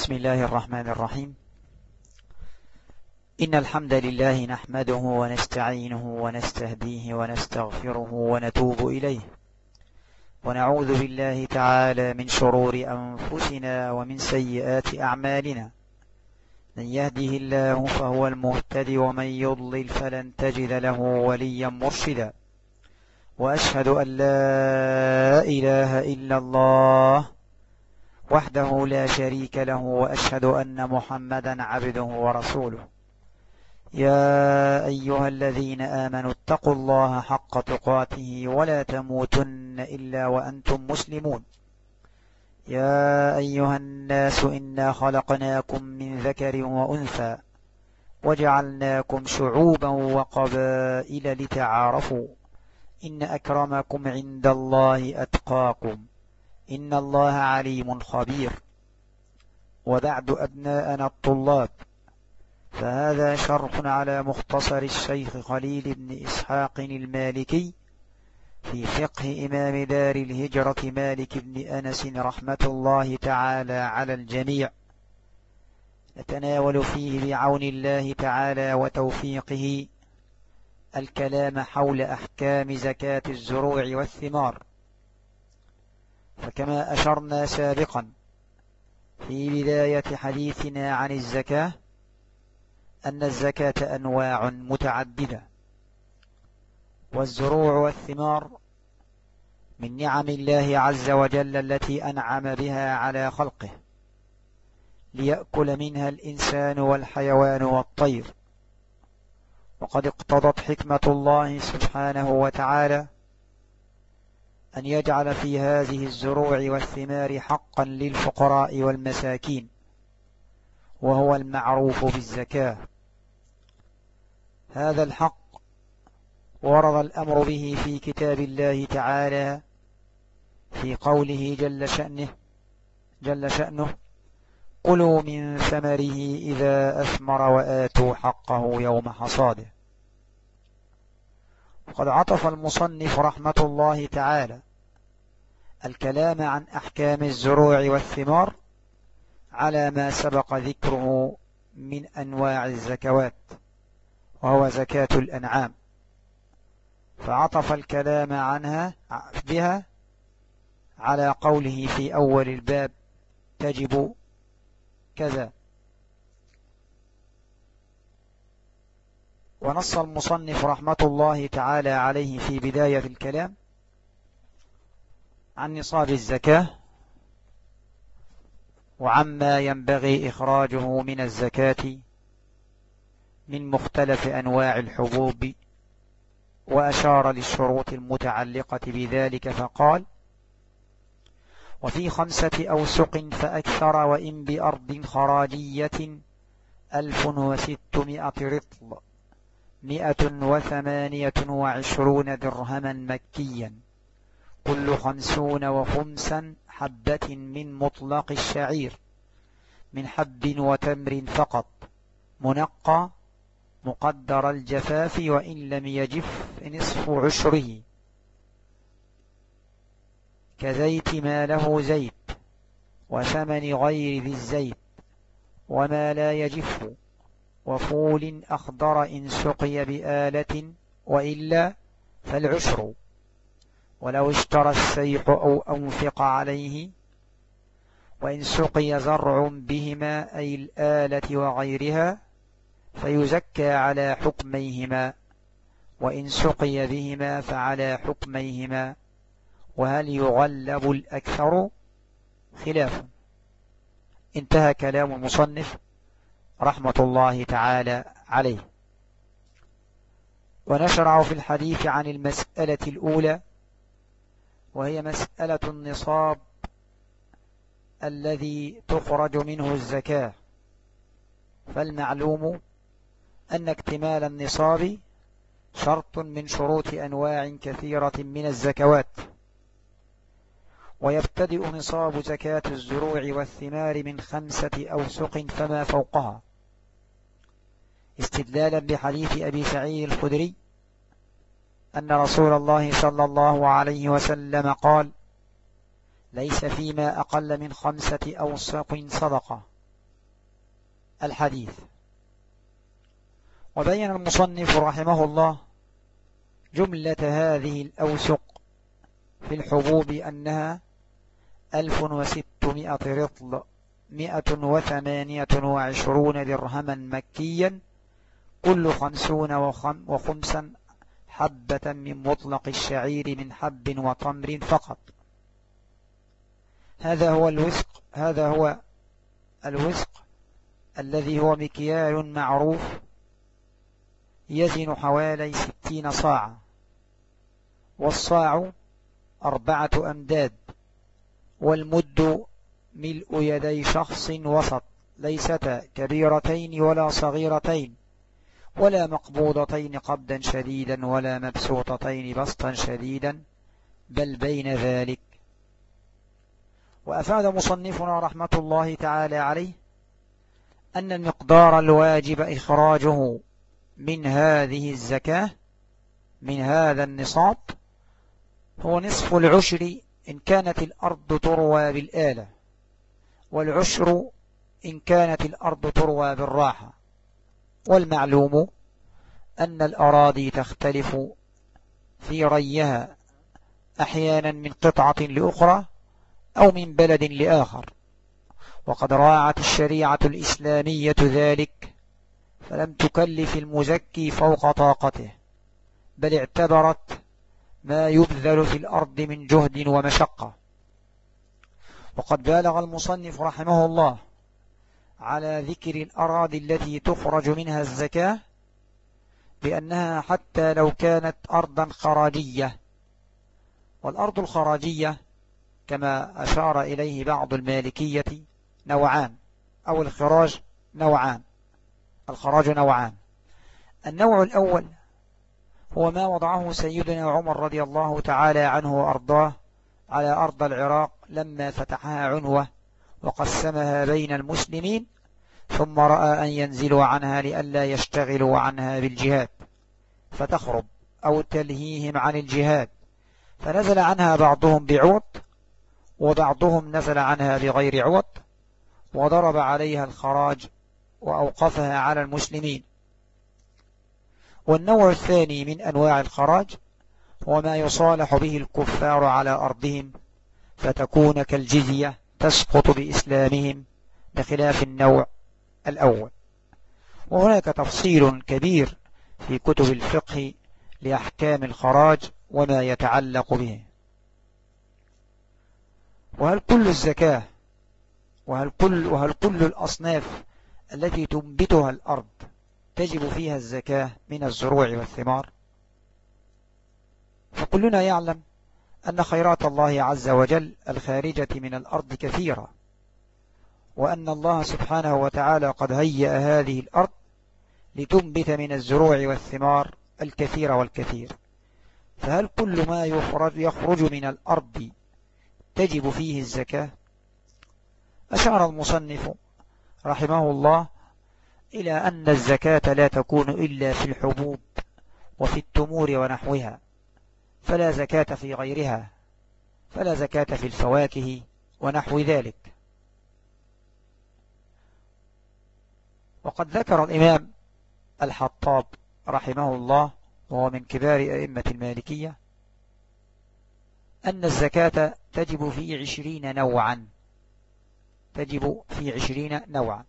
بسم الله الرحمن الرحيم. إن الحمد لله نحمده ونستعينه ونستهديه ونستغفره ونتوب إليه، ونعوذ بالله تعالى من شرور أنفسنا ومن سيئات أعمالنا. من يهده الله فهو المهتدي، ومن يضلل فلن تجد له وليا مرشدا. وأشهد أن لا إله إلا الله وحده لا شريك له، وأشهد أن محمدا عبده ورسوله. يا أيها الذين آمنوا اتقوا الله حق تقاته ولا تموتن إلا وأنتم مسلمون. يا أيها الناس إنا خلقناكم من ذكر وأنثى وجعلناكم شعوبا وقبائل لتعارفوا، إن أكرمكم عند الله أتقاكم، إن الله عليم خبير. وبعد أبناءنا الطلاب، فهذا شرح على مختصر الشيخ خليل بن إسحاق المالكي في فقه إمام دار الهجرة مالك بن أنس رحمة الله تعالى على الجميع. نتناول فيه بعون الله تعالى وتوفيقه الكلام حول أحكام زكاة الزروع والثمار. فكما أشرنا سابقا في بداية حديثنا عن الزكاة أن الزكاة أنواع متعددة، والزروع والثمار من نعم الله عز وجل التي أنعم بها على خلقه ليأكل منها الإنسان والحيوان والطير. وقد اقتضت حكمة الله سبحانه وتعالى أن يجعل في هذه الزروع والثمار حقا للفقراء والمساكين، وهو المعروف بالزكاة. هذا الحق ورد الأمر به في كتاب الله تعالى في قوله جل شأنه: كلوا من ثمره إذا أثمر وآتوا حقه يوم حصاده. وقد عطف المصنف رحمة الله تعالى الكلام عن أحكام الزروع والثمار على ما سبق ذكره من أنواع الزكوات، وهو زكاة الأنعام، فعطف الكلام بها على قوله في أول الباب: تجب كذا. ونص المصنف رحمة الله تعالى عليه في بداية الكلام عن نصاب الزكاة وعما ينبغي إخراجه من الزكاة من مختلف أنواع الحبوب، وأشار للشروط المتعلقة بذلك فقال: وفي 5 أوسق فأكثر، وإن بأرض خراجية 1600 رطل 128 درهما مكيا، كل 50 وخمسا حبة من مطلق الشعير، من حب وتمر فقط، منقى مقدر الجفاف، وإن لم يجف نصف عشره، كزيت ما له زيت، وثمن غير ذي الزيت، وما لا يجف، وفول أخضر إن سقي بآلة، وإلا فالعشر. ولو اشترى السيح أو أنفق عليه، وإن سقي زرع بهما أي الآلة وغيرها فيزكى على حكميهما، وإن سقي بهما فعلى حكميهما. وهل يغلب الأكثر؟ خلاف. انتهى كلام المصنف رحمة الله تعالى عليه. ونشرع في الحديث عن المسألة الأولى، وهي مسألة النصاب الذي تخرج منه الزكاة. فالمعلوم أن اكتمال النصاب شرط من شروط أنواع كثيرة من الزكوات، ويبتدئ نصاب زكاة الزروع والثمار من 5 أوسق فما فوقها، استدلالا بحديث أبي سعيد الخدري أن رسول الله صلى الله عليه وسلم قال: ليس فيما أقل من 5 أوسق صدقة، الحديث. وبين المصنف رحمه الله جملة هذه الأوسق في الحبوب أنها 1600 رطل 128 درهما مكيا، كل 50 حبة من مطلق الشعير من حب وتمر فقط. هذا هو الوسق الذي هو مكيال معروف يزن حوالي 60 صاعا، والصاع 4 أمداد، والمد ملء يدي شخص وسط، ليستا كبيرتين ولا صغيرتين ولا مقبوضتين قبضا شديدا ولا مبسوطتين بسطا شديدا، بل بين ذلك. وأفاد مصنفنا رحمة الله تعالى عليه أن المقدار الواجب إخراجه من هذه الزكاة من هذا النصاب هو نصف العشر إن كانت الأرض تروى بالآلة، والعشر إن كانت الأرض تروى بالراحة. والمعلوم أن الأراضي تختلف في ريها أحيانا من قطعة لأخرى أو من بلد لآخر، وقد راعت الشريعة الإسلامية ذلك، فلم تكلف المزكي فوق طاقته، بل اعتبرت ما يبذل في الأرض من جهد ومشقة. وقد بالغ المصنف رحمه الله على ذكر الأراضي التي تخرج منها الزكاة بأنها حتى لو كانت أرضا خراجية. والأرض الخراجية كما أشار إليه بعض المالكية نوعان، أو الخراج نوعان. الخراج نوعان: النوع الأول هو ما وضعه سيدنا عمر رضي الله تعالى عنه وأرضاه على أرض العراق لما فتحها عنوة وقسمها بين المسلمين، ثم رأى أن ينزلوا عنها لئلا يشتغلوا عنها بالجهاد فتخرب أو تلهيهم عن الجهاد، فنزل عنها بعضهم بعوض وبعضهم نزل عنها بغير عوض، وضرب عليها الخراج وأوقفها على المسلمين. والنوع الثاني من أنواع الخراج هو ما يصالح به الكفار على أرضهم فتكون كالجزية تسقط بإسلامهم، بخلاف النوع الأول. وهناك تفصيل كبير في كتب الفقه لأحكام الخراج وما يتعلق به. وهل كل الزكاة وهل كل الأصناف التي تنبتها الأرض تجب فيها الزكاة من الزروع والثمار؟ فكلنا يعلم أن خيرات الله عز وجل الخارجة من الأرض كثيرة، وأن الله سبحانه وتعالى قد هيأ هذه الأرض لتنبت من الزروع والثمار الكثير والكثير. فهل كل ما يخرج من الأرض تجب فيه الزكاة؟ أشار المصنف رحمه الله إلى أن الزكاة لا تكون إلا في الحبوب وفي التمور ونحوها، فلا زكاة في غيرها، فلا زكاة في الفواكه ونحو ذلك. وقد ذكر الإمام الحطاب رحمه الله وهو من كبار أئمة المالكية أن الزكاة تجب في 20 نوعا، تجب في 20 نوعا.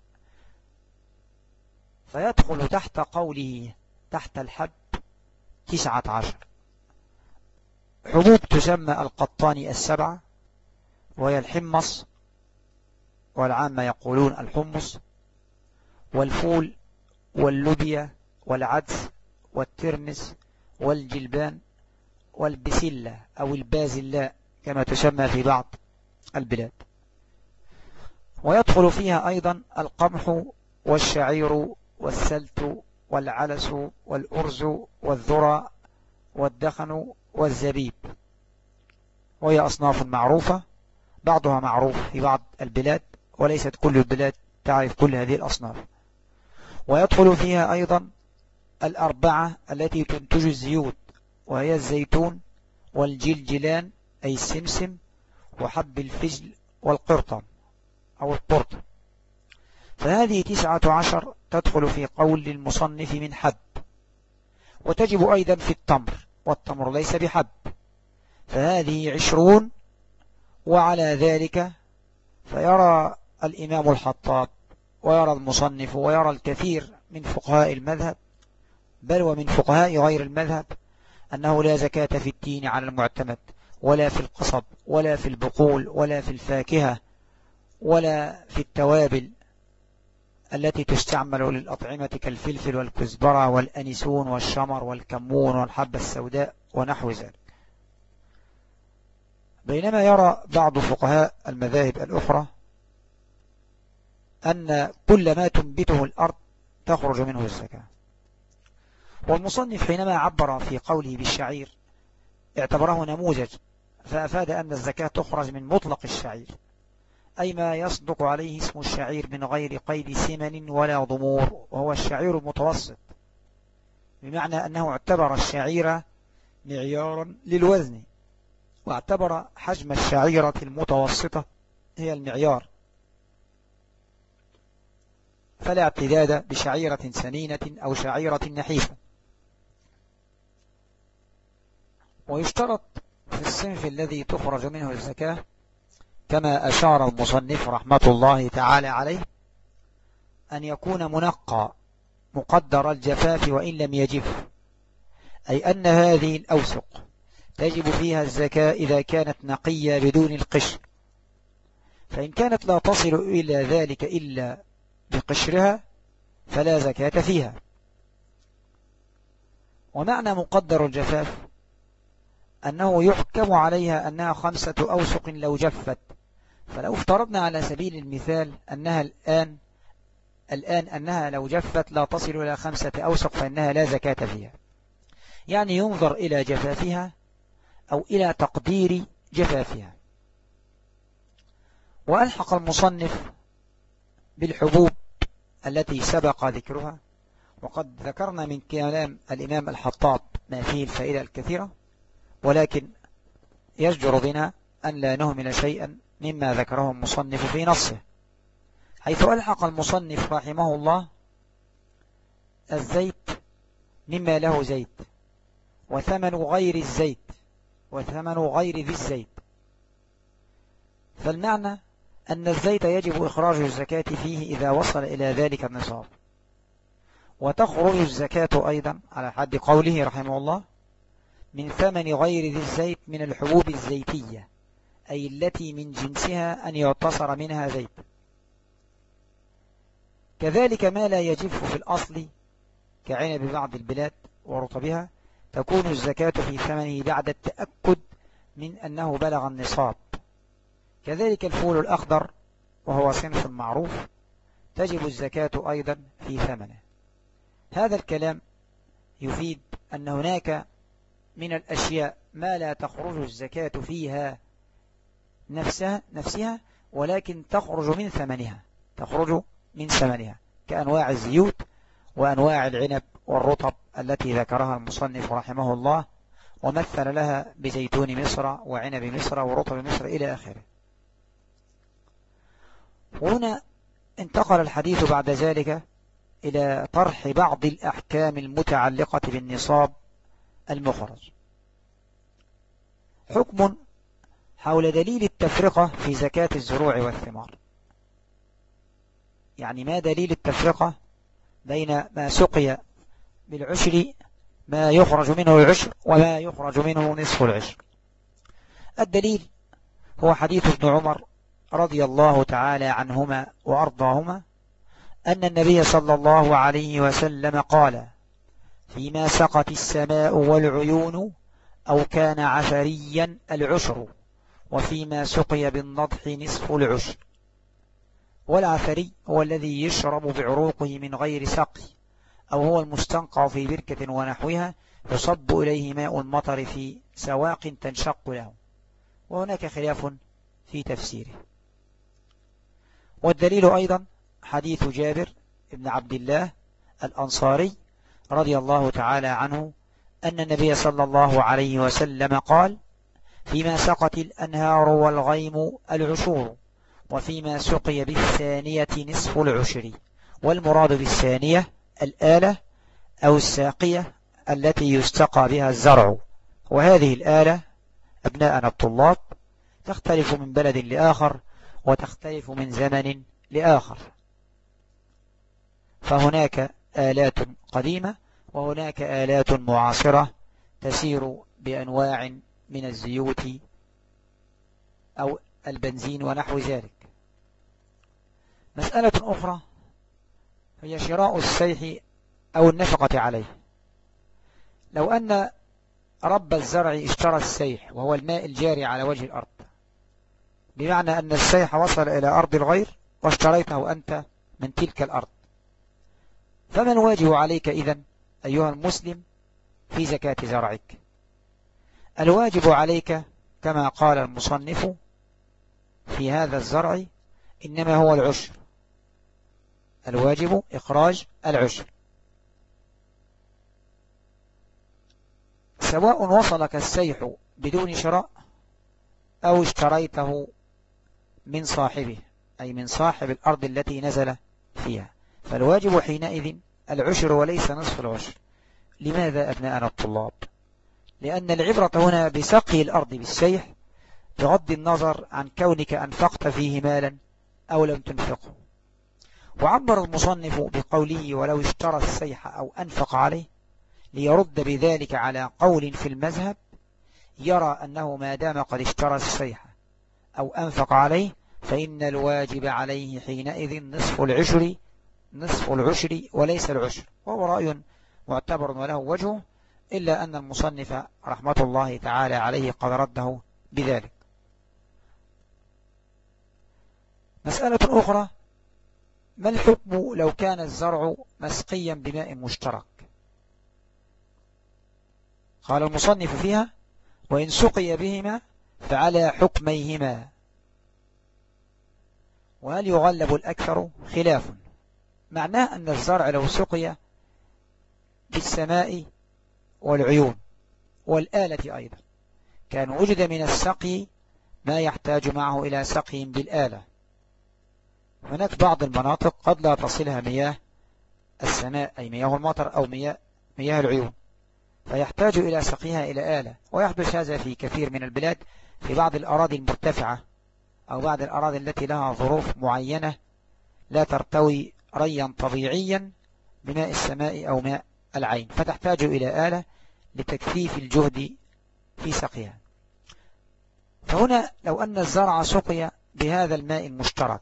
فيدخل تحت قوله تحت الحب 19 حبوب تسمى القطاني 7، وهي الحمص، والعامة يقولون الحمص، والفول، واللوبيا، والعدس، والترمس، والجلبان، والبسلة أو البازلاء كما تسمى في بعض البلاد. ويدخل فيها أيضا القمح والشعير والسلت والعلس والأرز والذرة والدخن والزبيب، وهي أصناف معروفة، بعضها معروف في بعض البلاد وليست كل البلاد تعرف كل هذه الأصناف. ويدخل فيها أيضا 4 التي تنتج الزيوت، وهي الزيتون والجلجلان أي السمسم وحب الفجل والقرطم أو القرطم. فهذه 19 تدخل في قول المصنف من حب، وتجب أيضا في التمر، والتمر ليس بحب، فهذه 20. وعلى ذلك فيرى الإمام الحطاب ويرى المصنف ويرى الكثير من فقهاء المذهب، بل ومن فقهاء غير المذهب، أنه لا زكاة في التين على المعتمد، ولا في القصب، ولا في البقول، ولا في الفاكهة، ولا في التوابل التي تستعمل للأطعمة كالفلفل والكزبرة والأنسون والشمر والكمون والحبة السوداء ونحو ذلك. بينما يرى بعض فقهاء المذاهب الأخرى أن كل ما تنبته الأرض تخرج منه الزكاة. والمصنف حينما عبر في قوله بالشعير اعتبره نموذج، فأفاد أن الزكاة تخرج من مطلق الشعير، أي ما يصدق عليه اسم الشعير من غير قيد سمن ولا ضمور، وهو الشعير المتوسط، بمعنى أنه اعتبر الشعير معيارا للوزن، واعتبر حجم الشعيرة المتوسطة هي المعيار، فلا اعتداد بشعيرة سمينة أو شعيرة نحيفة. ويشترط في الصنف الذي تخرج منه الزكاة كما أشار المصنف رحمة الله تعالى عليه أن يكون منقى مقدر الجفاف وإن لم يجف، أي أن هذه الأوسق تجب فيها الزكاة إذا كانت نقية بدون القشر، فإن كانت لا تصل إلى ذلك إلا بقشرها فلا زكاة فيها. ومعنى مقدر الجفاف أنه يحكم عليها أنها 5 أوسق لو جفت، فلو افترضنا على سبيل المثال أنها الآن أنها لو جفت لا تصل إلى 5 أوسق فإنها لا زكاة فيها، يعني ينظر إلى جفافها أو إلى تقدير جفافها. وألحق المصنف بالحبوب التي سبق ذكرها، وقد ذكرنا من كلام الإمام الحطاب ما فيه الفائدة الكثيرة، ولكن يجدر بنا أن لا نهمل شيئا مما ذكره المصنف في نصه، حيث ألحق المصنف رحمه الله الزيت مما له زيت، وثمن غير الزيت، وثمن غير ذي الزيت. فالمعنى أن الزيت يجب إخراج الزكاة فيه إذا وصل إلى ذلك النصاب، وتخرج الزكاة أيضا على حد قوله رحمه الله من ثمن غير ذي الزيت من الحبوب الزيتية، أي التي من جنسها أن يعتصر منها زيت. كذلك ما لا يجف في الأصل كعنب بعض البلاد ورطبها تكون الزكاة في ثمنه بعد التأكد من أنه بلغ النصاب. كذلك الفول الأخضر وهو صنف معروف تجب الزكاة أيضا في ثمنه. هذا الكلام يفيد أن هناك من الأشياء ما لا تخرج الزكاة فيها نفسها ولكن تخرج من ثمنها كأنواع الزيوت وأنواع العنب والرطب التي ذكرها المصنف رحمه الله، ومثل لها بزيتون مصر وعنب مصر ورطب مصر إلى آخره. هنا انتقل الحديث بعد ذلك إلى طرح بعض الأحكام المتعلقة بالنصاب المخرج. حكم حول دليل التفرقة في زكاة الزروع والثمار، يعني ما دليل التفرقة بين ما سقي بالعشر ما يخرج منه العشر وما يخرج منه نصف العشر. الدليل هو حديث ابن عمر رضي الله تعالى عنهما وأرضاهما أن النبي صلى الله عليه وسلم قال: فيما سقت السماء والعيون أو كان عفريا العشر، وفيما سقي بالنضح نصف العشر. والعفري هو الذي يشرب بعروقه من غير سقي، أو هو المستنقع في بركة ونحوها يصب إليه ماء المطر في سواق تنشق له، وهناك خلاف في تفسيره. والدليل أيضا حديث جابر بن عبد الله الأنصاري رضي الله تعالى عنه أن النبي صلى الله عليه وسلم قال: فيما سقت الأنهار والغيم العشور، وفيما سقي بالثانية نصف العشر. والمراد بالثانية الآلة أو الساقية التي يستقى بها الزرع. وهذه الآلة أبناءنا الطلاب تختلف من بلد لآخر وتختلف من زمن لآخر، فهناك آلات قديمة وهناك آلات معاصرة تسير بأنواع من الزيوت أو البنزين ونحو ذلك. مسألة أخرى هي شراء السيح أو النفقة عليه. لو أن رب الزرع اشترى السيح وهو الماء الجاري على وجه الأرض، بمعنى أن السيح وصل إلى أرض الغير واشتريته أنت من تلك الأرض، فما الواجب عليك إذن أيها المسلم في زكاة زرعك؟ الواجب عليك كما قال المصنف في هذا الزرع إنما هو العشر. الواجب إخراج العشر، سواء وصلك السيح بدون شراء أو اشتريته من صاحبه، أي من صاحب الأرض التي نزل فيها، فالواجب حينئذ العشر وليس نصف العشر. لماذا أبناءنا الطلاب؟ لأن العبرة هنا بسقي الأرض بالسيح بغض النظر عن كونك أنفقت فيه مالا أو لم تنفقه. وعبر المصنف بقوله ولو اشترى السيح أو أنفق عليه ليرد بذلك على قول في المذهب يرى أنه ما دام قد اشترى السيح أو أنفق عليه فإن الواجب عليه حينئذ نصف العشر وليس العشر، وهو رأي معتبر وله وجهه، إلا أن المصنف رحمة الله تعالى عليه قد رده بذلك. مسألة أخرى: ما الحكم لو كان الزرع مسقيا بماء مشترك؟ قال المصنف فيها: وإن سقي بهما فعلى حكميهما. وهل يغلب الأكثر؟ خلاف. معناه أن الزرع لو سقي بالسماء والعيون والآلة أيضا كان وجد من السقي ما يحتاج معه إلى سقي بالآلة. هناك بعض المناطق قد لا تصلها مياه السماء أي مياه المطر أو مياه العيون، فيحتاج إلى سقيها إلى آلة، ويحدث هذا في كثير من البلاد في بعض الأراضي المرتفعة أو بعض الأراضي التي لها ظروف معينة لا ترتوي ريا طبيعيا بماء السماء أو ماء العين، فتحتاج إلى آلة لتكثيف الجهد في سقيها. فهنا لو أن الزرع سقي بهذا الماء المشترك،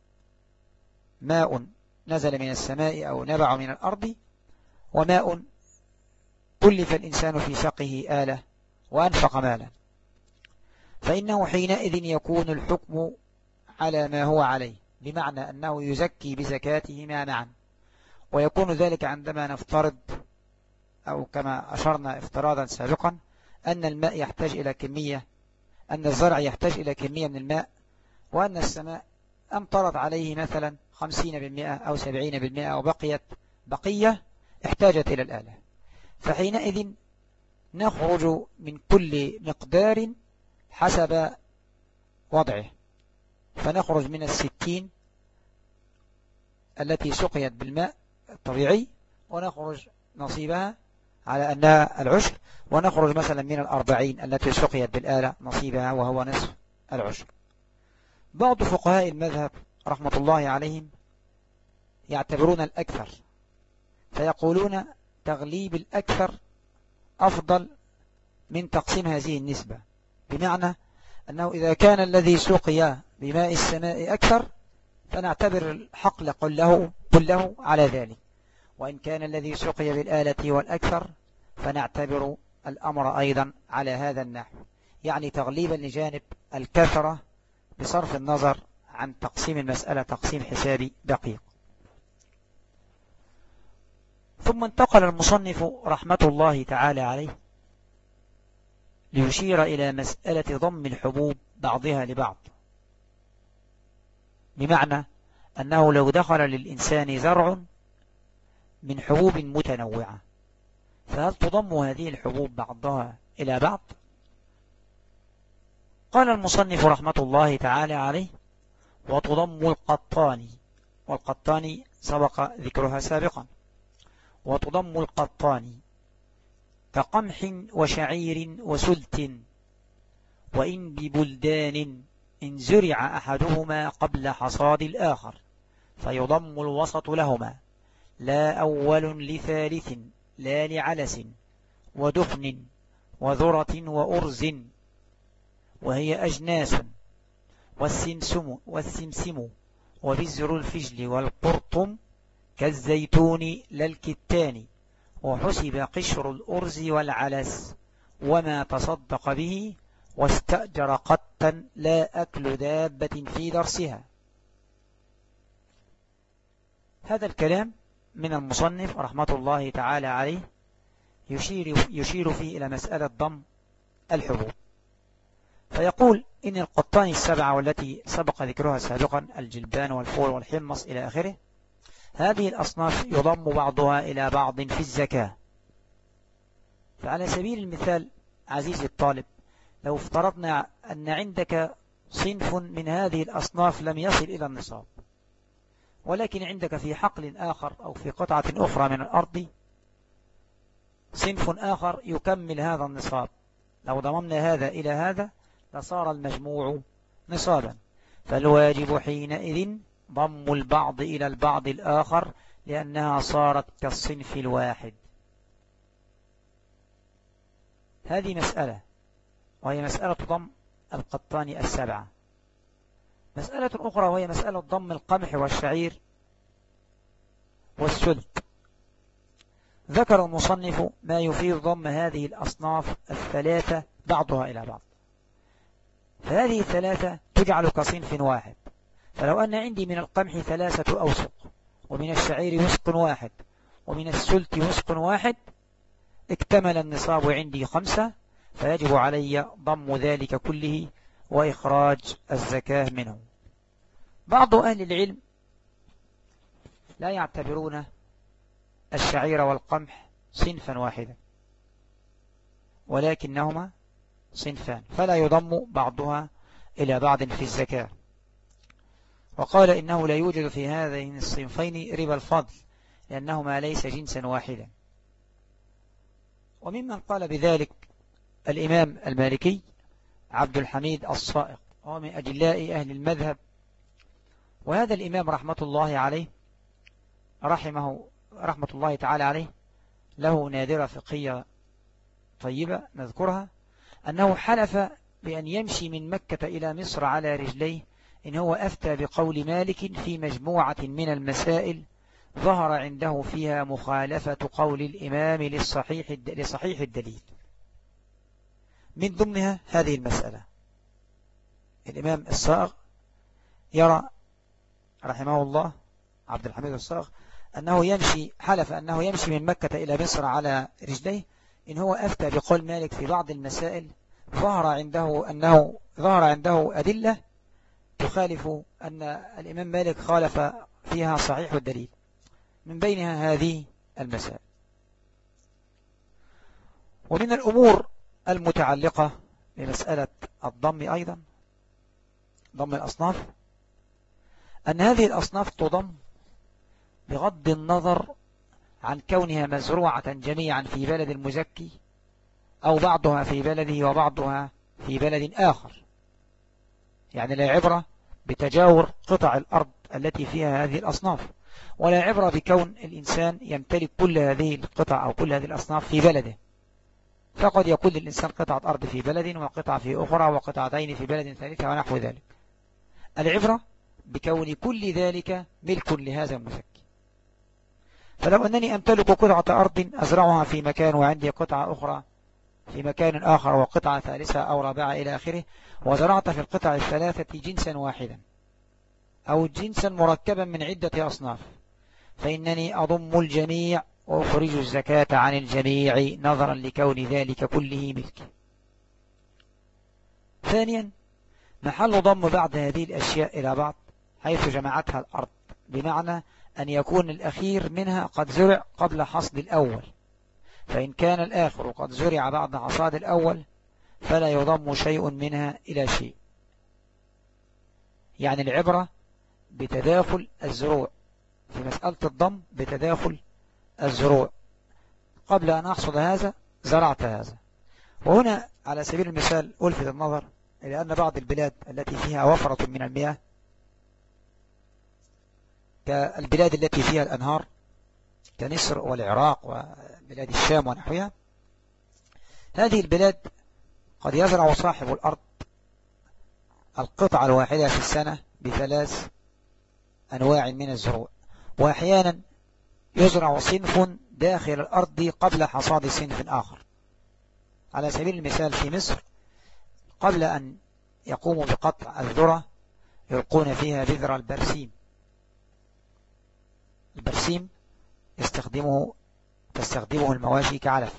ماء نزل من السماء أو نبع من الأرض، وماء كلف الإنسان في سقيه آلة وأنفق مالا، فإنه حينئذ يكون الحكم على ما هو عليه، بمعنى أنه يزكي بزكاتهما معا. ويكون ذلك عندما نفترض أو كما أشرنا افتراضا سابقا أن الماء يحتاج إلى كمية، أن الزرع يحتاج إلى كمية من الماء، وأن السماء أمطرت عليه مثلا 50% أو 70% أو بقيت بقية احتاجت إلى الآلة، فحينئذ نخرج من كل مقدار حسب وضعه، فنخرج من 60 التي سقيت بالماء الطبيعي ونخرج نصيبها على أنها العشر، ونخرج مثلا من 40 التي سقيت بالآلة نصيبها وهو نصف العشر. بعض فقهاء المذهب رحمة الله عليهم يعتبرون الأكثر، فيقولون تغليب الأكثر أفضل من تقسيم هذه النسبة، بمعنى أنه إذا كان الذي سقي بماء السماء أكثر فنعتبر الحقل كله على ذلك، وإن كان الذي سقي بالآلة والأكثر فنعتبر الأمر أيضا على هذا النحو، يعني تغليبا لجانب الكثرة بصرف النظر عن تقسيم المسألة تقسيم حسابي دقيق. ثم انتقل المصنف رحمة الله تعالى عليه ليشير إلى مسألة ضم الحبوب بعضها لبعض، بمعنى أنه لو دخل للإنسان زرع من حبوب متنوعة فهل تضم هذه الحبوب بعضها إلى بعض؟ قال المصنف رحمة الله تعالى عليه: وتضم القطاني، والقطاني سبق ذكرها سابقا، وتضم القطاني كقمح وشعير وسلت، وإن ببلدان إن زرع أحدهما قبل حصاد الآخر فيضم الوسط لهما، لا أول لثالث لا لعلس ودفن وذرة وأرز، وهي أجناس، والسمسم وبزر الفجل والقرطم كالزيتون للكتان، وحسب قشر الأرز والعلس وما تصدق به، واستأجر قتا لا أكل دابة في درسها. هذا الكلام من المصنف رحمة الله تعالى عليه يشير فيه إلى مسألة ضم الحبوب، فيقول إن القطان السبعة والتي سبق ذكرها سابقا، الجلبان والفول والحمص إلى آخره، هذه الأصناف يضم بعضها إلى بعض في الزكاة. فعلى سبيل المثال عزيزي الطالب، لو افترضنا أن عندك صنف من هذه الأصناف لم يصل إلى النصاب، ولكن عندك في حقل آخر أو في قطعة أخرى من الأرض صنف آخر يكمل هذا النصاب، لو ضممنا هذا إلى هذا لصار المجموع نصابا، فالواجب حينئذ ضم البعض إلى البعض الآخر لأنها صارت كالصنف الواحد. هذه مسألة، وهي مسألة ضم القطان السبعة. مسألة أخرى وهي مسألة ضم القمح والشعير والسلت. ذكر المصنف ما يفيد ضم هذه الأصناف الثلاثة بعضها إلى بعض، فهذه الثلاثة تجعل كصنف واحد. فلو أن عندي من القمح 3 أوسق، ومن الشعير وسق واحد، ومن السلت وسق واحد، اكتمل النصاب عندي 5، فيجب علي ضم ذلك كله وإخراج الزكاة منه. بعض أهل العلم لا يعتبرون الشعير والقمح صنفا واحدا، ولكنهما صنفان، فلا يضم بعضها إلى بعض في الزكاة، وقال إنه لا يوجد في هذين الصنفين ربا الفضل لأنهما ليس جنسا واحدا. وممن قال بذلك الإمام المالكي عبد الحميد الصائغ، وهو من أجلاء أهل المذهب، وهذا الإمام رحمة الله عليه رحمة الله تعالى عليه له نادرة فقهية طيبة نذكرها، أنه حلف بأن يمشي من مكة إلى مصر على رجليه إن هو أفتى بقول مالك في مجموعة من المسائل ظهر عنده فيها مخالفة قول الإمام لصحيح الدليل. من ضمنها هذه المسألة، الإمام الصائغ يرى رحمه الله عبد الحميد الصائغ حلف أنه يمشي من مكة إلى مصر على رجليه إن هو أفتى بقول مالك في بعض المسائل ظهر عنده أدلة تخالف أن الإمام مالك خالف فيها صحيح الدليل، من بينها هذه المسائل. ومن الأمور المتعلقة بمسألة الضم أيضا، ضم الأصناف، أن هذه الأصناف تضم بغض النظر عن كونها مزروعة جميعا في بلد المزكي، أو بعضها في بلده وبعضها في بلد آخر. يعني لا عبرة بتجاور قطع الأرض التي فيها هذه الأصناف، ولا عبرة بكون الإنسان يمتلك كل هذه القطع أو كل هذه الأصناف في بلده، فقد يكون للإنسان قطعة أرض في بلد وقطعة في أخرى وقطعتين في بلد ثالثة ونحو ذلك. العبرة بكون كل ذلك ملك لهذا المزكي. فلو أنني أمتلك قطعة أرض أزرعها في مكان وعندي قطعة أخرى في مكان آخر وقطعة ثالثة أو رابعة إلى آخره، وزرعت في القطع الثلاثة جنسا واحدا أو جنسا مركبا من عدة أصناف، فإنني أضم الجميع وأخرج الزكاة عن الجميع نظرا لكون ذلك كله ملك. ثانيا، محل ضم بعض هذه الأشياء إلى بعض حيث جمعتها الأرض، بمعنى أن يكون الأخير منها قد زرع قبل حصد الأول، فإن كان الآخر قد زرع بعد حصاد الأول فلا يضم شيء منها إلى شيء. يعني العبرة بتداخل الزروع، في مسألة الضم بتداخل الزروع، قبل أن أحصد هذا زرعت هذا. وهنا على سبيل المثال ألفت النظر إلى أن بعض البلاد التي فيها وفرة من المياه كالبلاد التي فيها الأنهار كمصر والعراق وبلاد الشام ونحوها، هذه البلاد قد يزرع صاحب الأرض القطعة الواحدة في السنة ب3 أنواع من الزروع، وأحيانا يزرع صنف داخل الأرض قبل حصاد صنف آخر. على سبيل المثال في مصر قبل أن يقوموا بقطع الذرة يلقون فيها بذر البرسيم. البرسيم تستخدمه المواشي كعلف،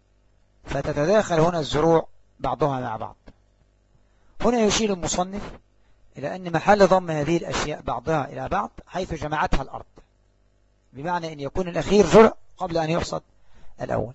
فتتداخل هنا الزروع بعضها مع بعض. هنا يشير المصنف إلى أن محل ضم هذه الأشياء بعضها إلى بعض حيث جمعتها الأرض، بمعنى أن يكون الأخير زرع قبل أن يحصد الأول.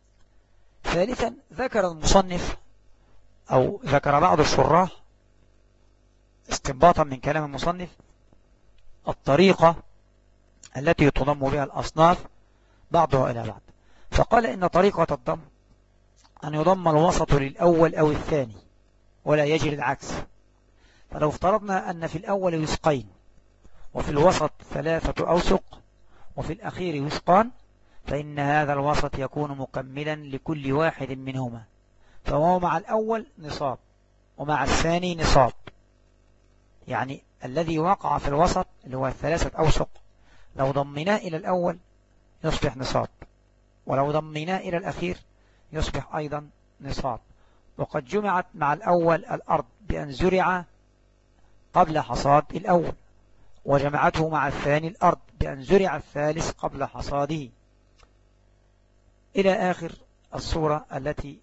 ثالثا ذكر المصنف أو ذكر بعض الشراح استنباطا من كلام المصنف الطريقة التي تضم بها الأصناف بعضها إلى بعض، فقال إن طريقة الضم أن يضم الوسط للأول أو الثاني ولا يجري العكس. فلو افترضنا أن في الأول وسقين وفي الوسط 3 أوسق وفي الأخير وسقان، فإن هذا الوسط يكون مكملا لكل واحد منهما، فهو مع الأول نصاب ومع الثاني نصاب. يعني الذي وقع في الوسط اللي هو 3 أوسق لو ضمناه إلى الأول يصبح نصاب، ولو ضمناه إلى الأخير يصبح أيضا نصاب. وقد جمعت مع الأول الأرض بأن زرع قبل حصاد الأول، وجمعته مع الثاني الأرض بأن زرع الثالث قبل حصاده، إلى آخر الصورة التي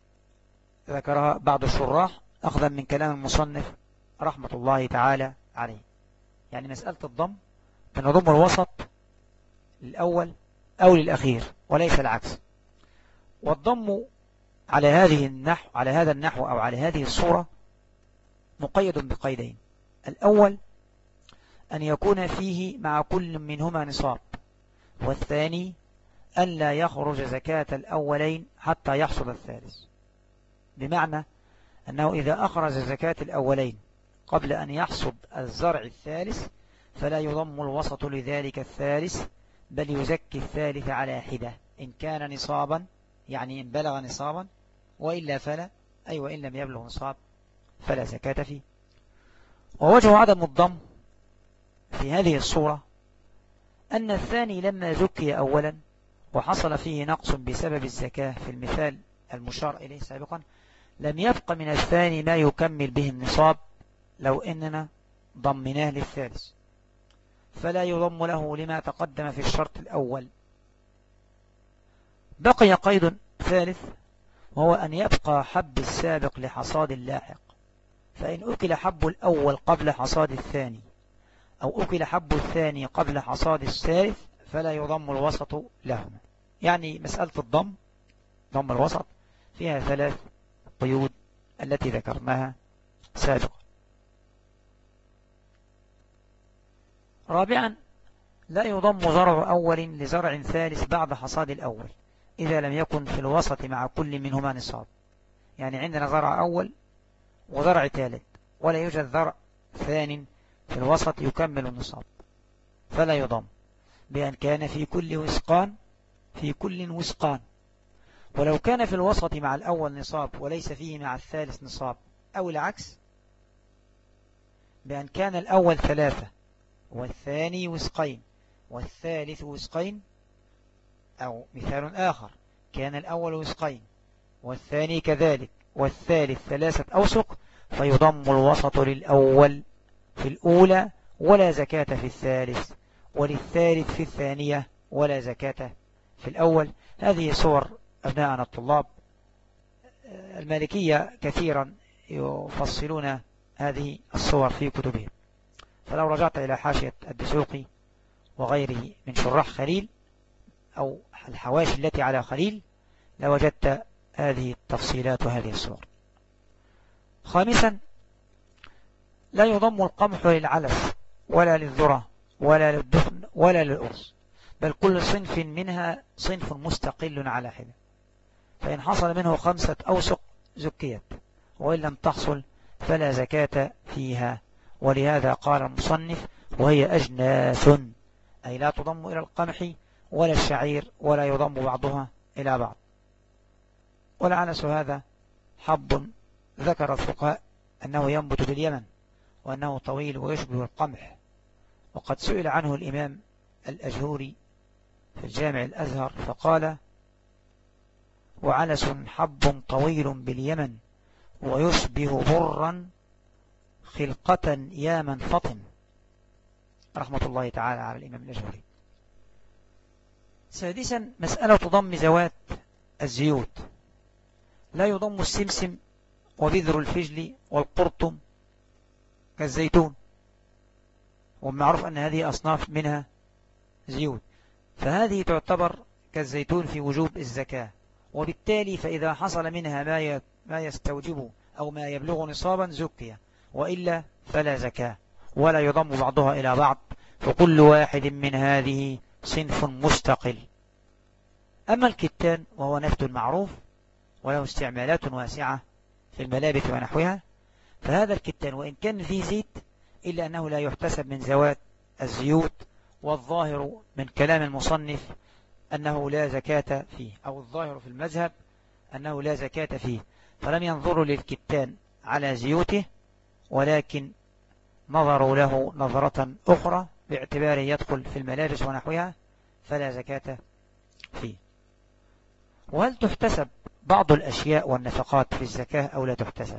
ذكرها بعض الشراح أخذا من كلام المصنف رحمة الله تعالى عليه. يعني مسألة الضم بنضم الوسط للأول أو للأخير وليس العكس. والضم على هذا النحو أو على هذه الصورة مقيد بقيدين: الأول أن يكون فيه مع كل منهما نصاب، والثاني أن لا يخرج زكاة الأولين حتى يحصد الثالث، بمعنى أنه إذا أخرج زكاة الأولين قبل أن يحصد الزرع الثالث فلا يضم الوسط لذلك الثالث، بل يزكي الثالث على حدة إن كان نصابا، يعني إن بلغ نصابا، وإلا فلا، أي وإن لم يبلغ نصاب فلا زكاة فيه. ووجه عدم الضم في هذه الصورة أن الثاني لما زكي أولا وحصل فيه نقص بسبب الزكاة في المثال المشار إليه سابقا، لم يبق من الثاني ما يكمل به النصاب لو إننا ضمناه للثالث، فلا يضم له لما تقدم في الشرط الأول. بقي قيد ثالث وهو أن يبقى حب السابق لحصاد اللاحق، فإن أكل حب الأول قبل حصاد الثاني أو أكل حب الثاني قبل حصاد الثالث فلا يضم الوسط لهما. يعني مسألة الضم ضم الوسط فيها 3 قيود التي ذكرناها سابقا. رابعا لا يضم زرع أول لزرع ثالث بعد حصاد الأول إذا لم يكن في الوسط مع كل منهما نصاب. يعني عندنا زرع أول وزرع ثالث ولا يوجد زرع ثاني في الوسط يكمل النصاب، فلا يضم بأن كان في كل وسقان. ولو كان في الوسط مع الأول نصاب وليس فيه مع الثالث نصاب، أو العكس بأن كان الأول 3 والثاني وسقين والثالث وسقين، أو مثال آخر كان الأول وسقين والثاني كذلك والثالث 3 أوسق، فيضم الوسط للأول في الأولى ولا زكاة في الثالث، وللثالث في الثانية ولا زكاة في الأول. هذه صور أبناءنا الطلاب المالكية كثيرا يفصلون هذه الصور في كتبهم، فلو رجعت إلى حاشية الدسوقي وغيره من شراح خليل أو الحواشي التي على خليل لوجدت هذه التفصيلات وهذه الصور. خامسا لا يضم القمح للعلف ولا للذرة ولا للدفن ولا للأرز، بل كل صنف منها صنف مستقل على حدة، فإن حصل منه 5 أوسق زكيت، وإن لم تحصل فلا زكاة فيها. ولهذا قال المصنف وهي أجناث، أي لا تضم إلى القمح ولا الشعير ولا يضم بعضها إلى بعض. والعنس هذا حب ذكر الفقهاء أنه ينبت باليمن، وأنه طويل ويشبه القمح، وقد سئل عنه الإمام الأجهوري في الجامع الأزهر فقال: وعنس حب طويل باليمن ويشبه برا خلقة يا من فطن، رحمة الله تعالى على الإمام الأجهوري. سادسا مسألة ضم ذوات الزيوت. لا يضم السمسم وبذر الفجل والقرطم كالزيتون، ومعروف أن هذه أصناف منها زيوت، فهذه تعتبر كالزيتون في وجوب الزكاة، وبالتالي فإذا حصل منها ما يستوجب أو ما يبلغ نصابا زكية، وإلا فلا زكاة، ولا يضم بعضها إلى بعض، فكل واحد من هذه صنف مستقل. أما الكتان وهو نبت معروف وله استعمالات واسعة في الملابس ونحوها، فهذا الكتان وإن كان فيه زيت إلا أنه لا يحتسب من ذوات الزيوت، والظاهر من كلام المصنف أنه لا زكاة فيه، أو الظاهر في المذهب أنه لا زكاة فيه، فلم ينظروا للكتان على زيوته، ولكن نظروا له نظرة أخرى باعتباره يدخل في الملابس ونحوها، فلا زكاة فيه. وهل تحتسب بعض الأشياء والنفقات في الزكاة أو لا تحتسب؟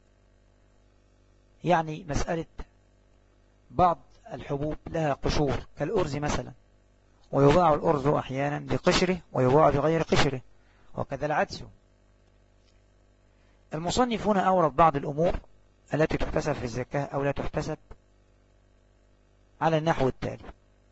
يعني مسألة بعض الحبوب لها قشور كالأرز مثلا، ويباع الأرز أحيانا بقشره ويباع بغير قشره، وكذا العدس. المصنف هنا أورد بعض الأمور التي تحتسب في الزكاة أو لا تحتسب على النحو التالي: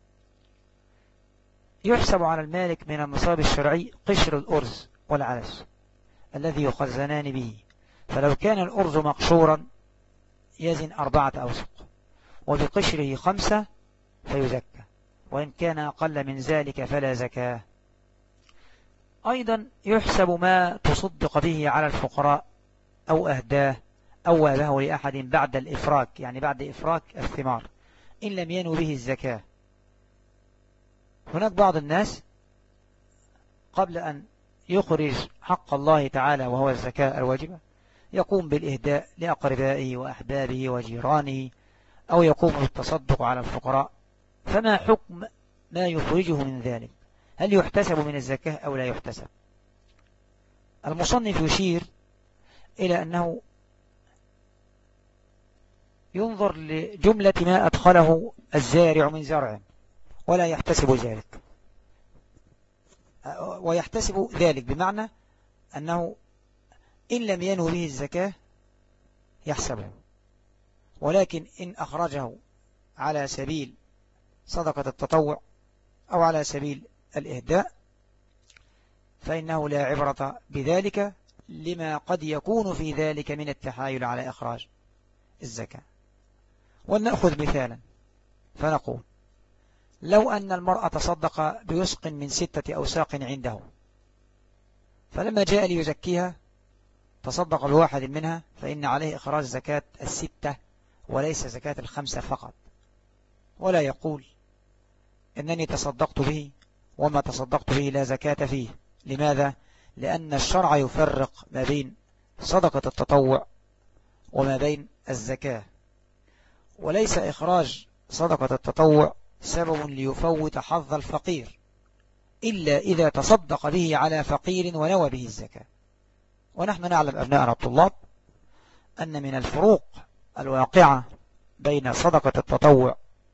يحسب على المالك من النصاب الشرعي قشر الأرز والعدس الذي يخزنان به، فلو كان الأرز مقشورا يزن 4 أوسق، وبقشره 5 فيزكى، وإن كان أقل من ذلك فلا زكاة. أيضا يحسب ما تصدق به على الفقراء أو أهداه أو وهبه لأحد بعد الإفراك، يعني بعد إفراك الثمار، إن لم ينو به الزكاة. هناك بعض الناس قبل أن يخرج حق الله تعالى وهو الزكاة الواجبة يقوم بالإهداء لأقربائه وأحبابه وجيرانه، أو يقوم بالتصدق على الفقراء، فما حكم ما يخرجه من ذلك؟ هل يحتسب من الزكاة أو لا يحتسب؟ المصنف يشير إلى أنه ينظر لجملة ما أدخله الزارع من زرع ولا يحتسب ذلك، ويحتسب ذلك بمعنى أنه إن لم ينو به الزكاة يحسبه، ولكن إن أخرجه على سبيل صدقة التطوع أو على سبيل الإهداء فإنه لا عبرة بذلك، لما قد يكون في ذلك من التحايل على إخراج الزكاة. ولنأخذ مثالا فنقول: لو أن المرأة تصدق بوسق من 6 أوساق عنده، فلما جاء ليزكيها تصدق بواحد منها، فإن عليه إخراج زكاة 6 وليس زكاة 5 فقط، ولا يقول إنني تصدقت به وما تصدقت به لا زكاة فيه. لماذا؟ لأن الشرع يفرق ما بين صدقة التطوع وما بين الزكاة، وليس إخراج صدقة التطوع سبب ليفوت حظ الفقير إلا إذا تصدق به على فقير ونوى به الزكاة. ونحن نعلم أبناءنا الطلاب أن من الفروق الواقعة بين صدقة التطوع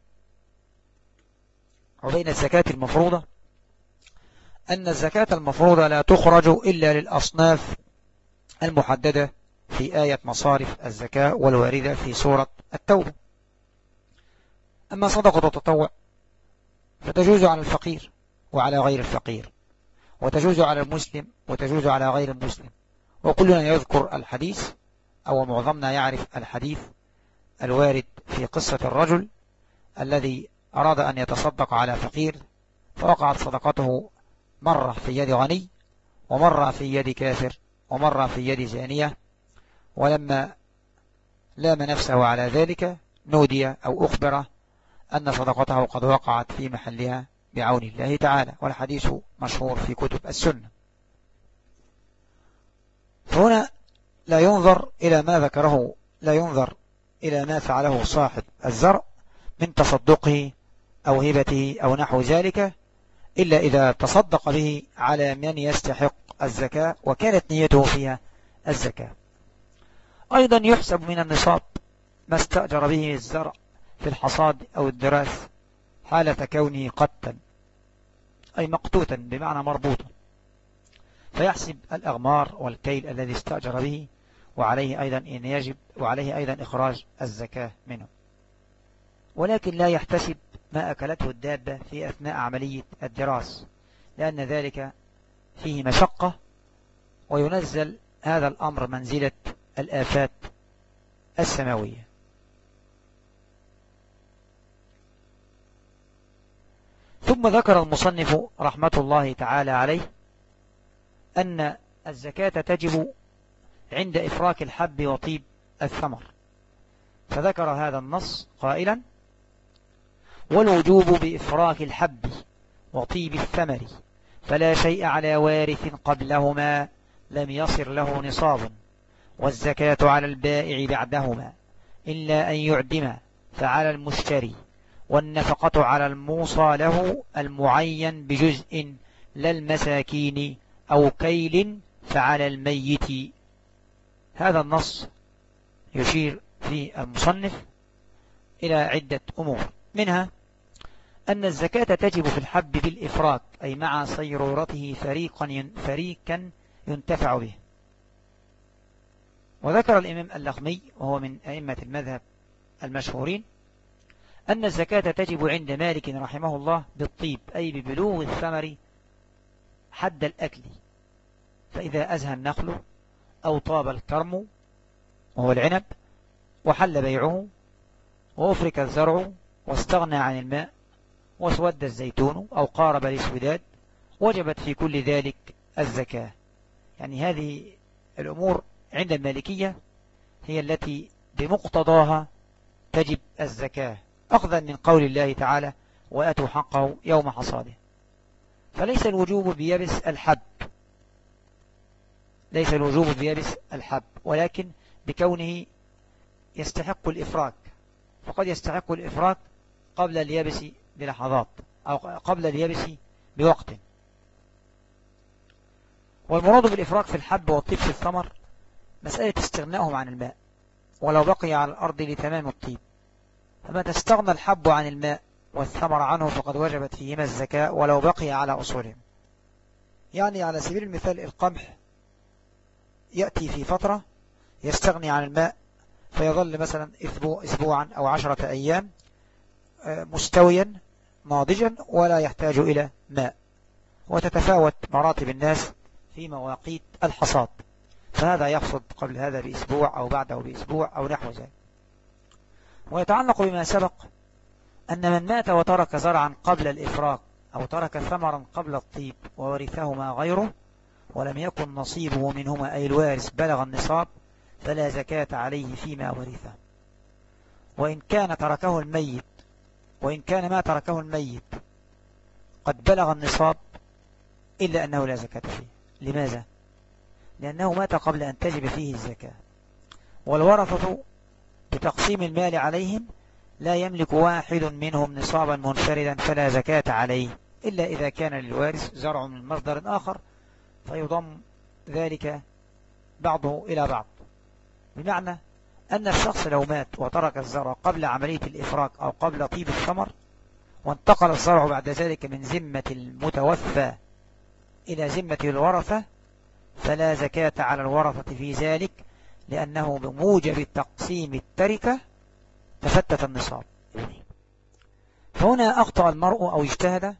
وبين الزكاة المفروضة أن الزكاة المفروضة لا تخرج إلا للأصناف المحددة في آية مصارف الزكاة والواردة في سورة التوبة. أما صدقة التطوع فتجوز على الفقير وعلى غير الفقير، وتجوز على المسلم وتجوز على غير المسلم، وكلنا يذكر الحديث أو معظمنا يعرف الحديث الوارد في قصة الرجل الذي أراد أن يتصدق على فقير، فوقعت صدقته مرة في يد غني، ومرة في يد كافر، ومرة في يد زانية. ولما لام نفسه على ذلك نودي أو أخبر أن صدقته قد وقعت في محلها بعون الله تعالى، والحديث مشهور في كتب السنة. فهنا لا ينظر إلى ما ذكره، لا ينظر إلى ما فعله صاحب الزرع من تصدقه أو هبته أو نحو ذلك، إلا إذا تصدق به على من يستحق الزكاة وكانت نيته فيها الزكاة. أيضا يحسب من النصاب ما استأجر به الزرع في الحصاد أو الدراس حالة كونه قتا، أي مقتوتا بمعنى مربوطا، فيحسب الأغمار والكيل الذي استأجر به، وعليه أيضا إن يجب، وعليه أيضا إخراج الزكاة منه. ولكن لا يحتسب ما أكلته الدابة في أثناء عملية الدراس، لأن ذلك فيه مشقة، وينزل هذا الأمر منزلة الآفات السماوية. ثم ذكر المصنف رحمة الله تعالى عليه أن الزكاة تجب عند إفراك الحب وطيب الثمر، فذكر هذا النص قائلا: والوجوب بإفراك الحب وطيب الثمر فلا شيء على وارث قبلهما لم يصر له نصاب، والزكاة على البائع بعدهما إلا أن يعدم فعلى المشتري، والنفقة على الموصى له المعين بجزء للمساكين أو كيل فعلى الميت. هذا النص يشير في المصنف إلى عدة أمور، منها أن الزكاة تجب في الحب بالإفراك، أي مع صيرورته فريقا ينتفع به. وذكر الإمام اللخمي وهو من أئمة المذهب المشهورين أن الزكاة تجب عند مالك رحمه الله بالطيب، أي ببلوغ الثمر حد الأكل، فإذا أزهى النخل أو طاب الكرم وهو العنب وحل بيعه وأفرك الزرع واستغنى عن الماء واسود الزيتون أو قارب الاسوداد وجبت في كل ذلك الزكاة. يعني هذه الأمور عند المالكية هي التي بمقتضاها تجب الزكاة، أخذا من قول الله تعالى: وآتوا حقه يوم حصاده. فليس الوجوب بيبس الحب، ليس الوجوب بيبس الحب، ولكن بكونه يستحق الإفراك، فقد يستحق الإفراك قبل اليابس بلحظات أو قبل اليابس بوقت. والمراد بالإفراك في الحب والطيب في الثمر مسألة استغنائهم عن الماء ولو بقي على الأرض لتمام الطيب، فمتى استغنى الحب عن الماء والثمر عنه فقد وجبت فيهما الزكاة ولو بقي على أصولهم. يعني على سبيل المثال القمح يأتي في فترة يستغني عن الماء فيظل مثلا أسبوعا أو 10 أيام مستويا ناضجا ولا يحتاج إلى ماء، وتتفاوت مراتب الناس في مواقيت الحصاد، فهذا يحصد قبل هذا بأسبوع أو بعده بأسبوع أو نحو ذلك. ويتعلق بما سبق أن من مات وترك زرعا قبل الإفراك أو ترك ثمرا قبل الطيب وورثهما غيره ولم يكن نصيبه منهما أي الوارث بلغ النصاب فلا زكاة عليه فيما ورثه، وإن كان ما تركه الميت قد بلغ النصاب إلا أنه لا زكاة فيه. لماذا؟ لأنه مات قبل أن تجب فيه الزكاة، والورثة بتقسيم المال عليهم لا يملك واحد منهم نصابا منفردا فلا زكاة عليه إلا إذا كان للوارث زرع من مصدر آخر فيضم ذلك بعضه إلى بعض، بمعنى أن الشخص لو مات وترك الزرع قبل عملية الإفراك أو قبل طيب الثمر وانتقل الزرع بعد ذلك من ذمة المتوفى إلى ذمة الورثة فلا زكاة على الورثة في ذلك، لأنه بموجب تقسيم التركة تفتت النصاب. فهنا أخطأ المرء أو اجتهد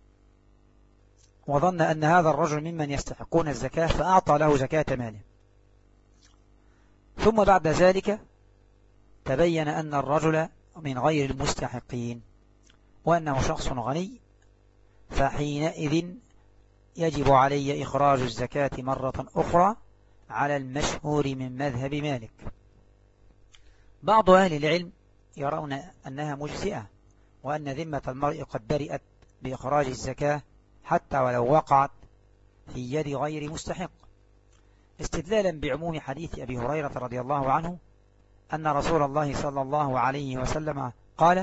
وظن أن هذا الرجل ممن يستحقون الزكاة فأعطى له زكاة ماله، ثم بعد ذلك تبين أن الرجل من غير المستحقين وأنه شخص غني، فحينئذ يجب علي إخراج الزكاة مرة أخرى على المشهور من مذهب مالك. بعض أهل العلم يرون أنها مجزئة، وأن ذمة المرء قد برئت بإخراج الزكاة حتى ولو وقعت في يد غير مستحق، استدلالا بعموم حديث أبي هريرة رضي الله عنه أن رسول الله صلى الله عليه وسلم قال: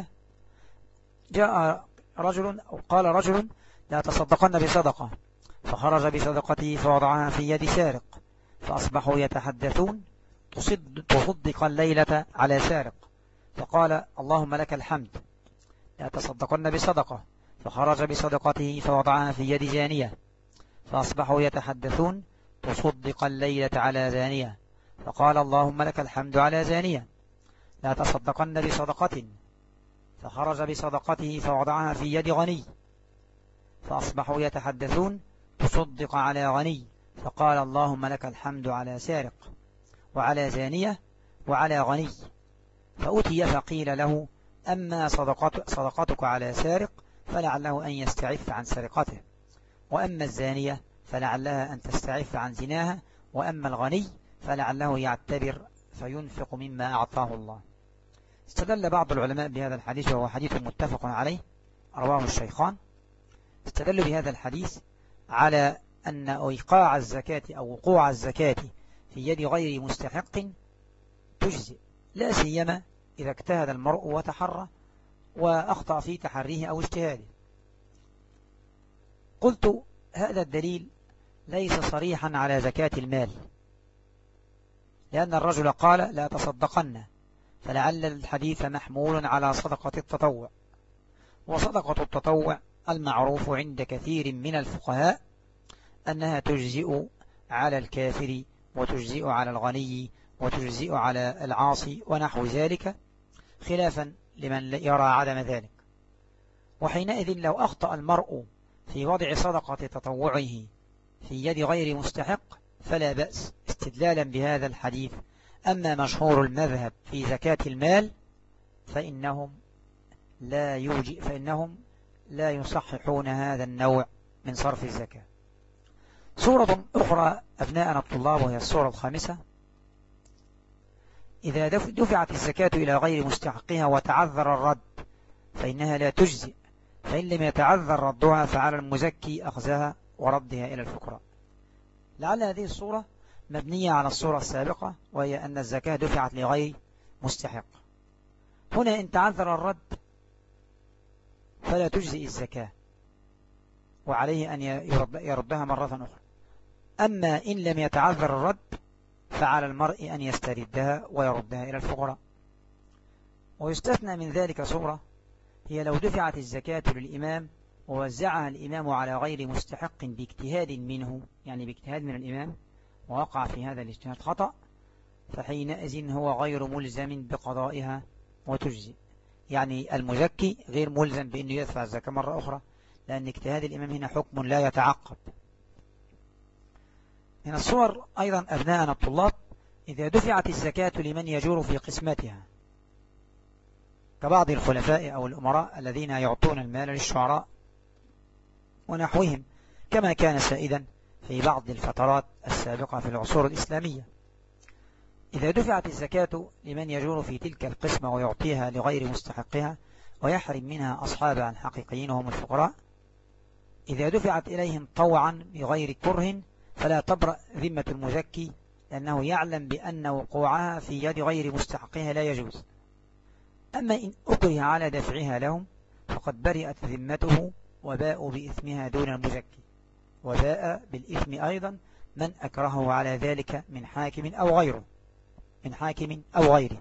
قال رجل: لا تصدقن بصدقة، فخرج بصدقته فوضعها في يد سارق، فأصبحوا يتحدثون: تصدق الليلة على سارق، فقال: اللهم لك الحمد. لا تصدقن بصدقة، فخرج بصدقته فوضعها في يد زانية، فأصبحوا يتحدثون: تصدق الليلة على زانية، فقال: اللهم لك الحمد على زانية. لا تصدقن بصدقة، فخرج بصدقته فوضعها في يد غني، فأصبحوا يتحدثون: تصدق على غني، فقال: اللهم لك الحمد على سارق وعلى زانية وعلى غني. فأتي فقيل له: أما صدقتك على سارق فلعله أن يستعف عن سرقته، وأما الزانية فلعلها أن تستعف عن زناها، وأما الغني فلعله يعتبر فينفق مما أعطاه الله. استدل بعض العلماء بهذا الحديث، وهو حديث متفق عليه رواه الشيخان، استدلوا بهذا الحديث على أن إيقاع الزكاة أو وقوع الزكاة في يد غير مستحق تجزئ، لا سيما إذا اجتهد المرء وتحرى وأخطأ في تحريه أو اجتهاده. قلت: هذا الدليل ليس صريحا على زكاة المال، لأن الرجل قال: لا تصدقن، فلعل الحديث محمول على صدقة التطوع، وصدقة التطوع المعروف عند كثير من الفقهاء أنها تجزئ على الكافر، وتجزئ على الغني، وتجزئ على العاصي ونحو ذلك، خلافا لمن يرى عدم ذلك. وحينئذ لو أخطأ المرء في وضع صدقة تطوعه في يد غير مستحق فلا بأس، استدلالا بهذا الحديث. أما مشهور المذهب في زكاة المال فإنهم لا يصححون هذا النوع من صرف الزكاة. صورة أخرى أبناءنا الطلاب، وهي الصورة الخامسة: إذا دفعت الزكاة إلى غير مستحقها وتعذر الرد فإنها لا تجزئ، فإن لم يتعذر ردها فعلى المزكي أخذها وردها إلى الفقراء. لعل هذه الصورة مبنية على الصورة السابقة، وهي أن الزكاة دفعت لغير مستحق. هنا إن تعذر الرد فلا تجزئ الزكاة، وعليه أن يردها مرة أخرى. أما إن لم يتعذر الرد فعلى المرء أن يستردها ويردها إلى الفقراء. ويستثنى من ذلك صورة، هي لو دفعت الزكاة للإمام ووزعها الإمام على غير مستحق باجتهاد منه، يعني باجتهاد من الإمام، ووقع في هذا الاجتهاد خطأ، فحينئذ هو غير ملزم بقضائها وتجزي. يعني المزكي غير ملزم بأنه يدفع الزكاة مرة أخرى، لأن اجتهاد الإمام هنا حكم لا يتعقب. من الصور أيضا أبناءنا الطلاب: إذا دفعت الزكاة لمن يجور في قسمتها، كبعض الخلفاء أو الأمراء الذين يعطون المال للشعراء ونحوهم، كما كان سائدا في بعض الفترات السابقة في العصور الإسلامية. إذا دفعت الزكاة لمن يجور في تلك القسمة ويعطيها لغير مستحقها ويحرم منها أصحابها الحقيقيين وهم الفقراء، إذا دفعت إليهم طوعا بغير كره فلا تبرأ ذمة المزكي، لأنه يعلم بأن وقوعها في يد غير مستحقها لا يجوز. أما إن أكره على دفعها لهم فقد برئت ذمته، وباءوا بإثمها دون المزكي، وباء بالإثم أيضا من أكرهه على ذلك من حاكم أو غيره.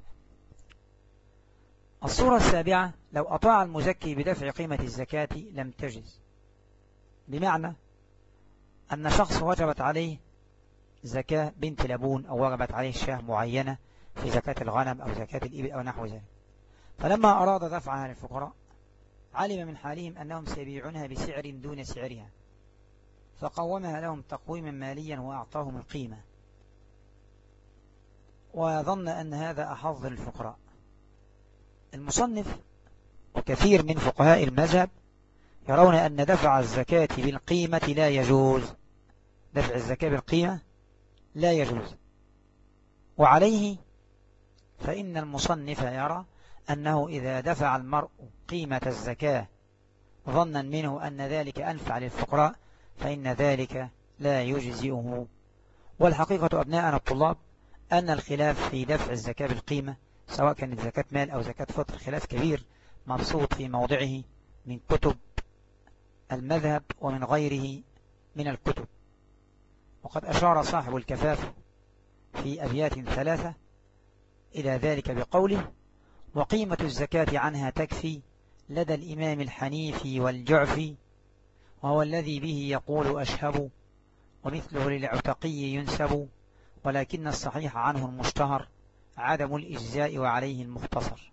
الصورة السابعة: لو أطاع المزكي بدفع قيمة الزكاة لم تجز، بمعنى أن شخص وجبت عليه زكاة بنت لبون، أو وجبت عليه شاه معينة في زكاة الغنم أو زكاة الإبل أو نحو ذلك، فلما أراد دفعها للفقراء علم من حالهم أنهم سيبيعونها بسعر دون سعرها، فقومها لهم تقويما ماليا وأعطاهم القيمة، وظن أن هذا أحظ للفقراء، المصنف وكثير من فقهاء المذهب يرون أن دفع الزكاة بالقيمة لا يجوز. دفع الزكاة بالقيمة لا يجوز، وعليه فإن المصنف يرى أنه إذا دفع المرء قيمة الزكاة ظنا منه أن ذلك أنفع للفقراء فإن ذلك لا يجزئه. والحقيقة أبناءنا الطلاب أن الخلاف في دفع الزكاة بالقيمة سواء كانت زكاة مال أو زكاة فطر خلاف كبير مبسوط في موضعه من كتب المذهب ومن غيره من الكتب. وقد أشار صاحب الكفاف في أبيات 3 إلى ذلك بقوله: وقيمة الزكاة عنها تكفي لدى الإمام الحنيفي والجعفي، وهو الذي به يقول أشهب، ومثله للعتقي ينسب، ولكن الصحيح عنه المشتهر عدم الإجزاء وعليه المختصر.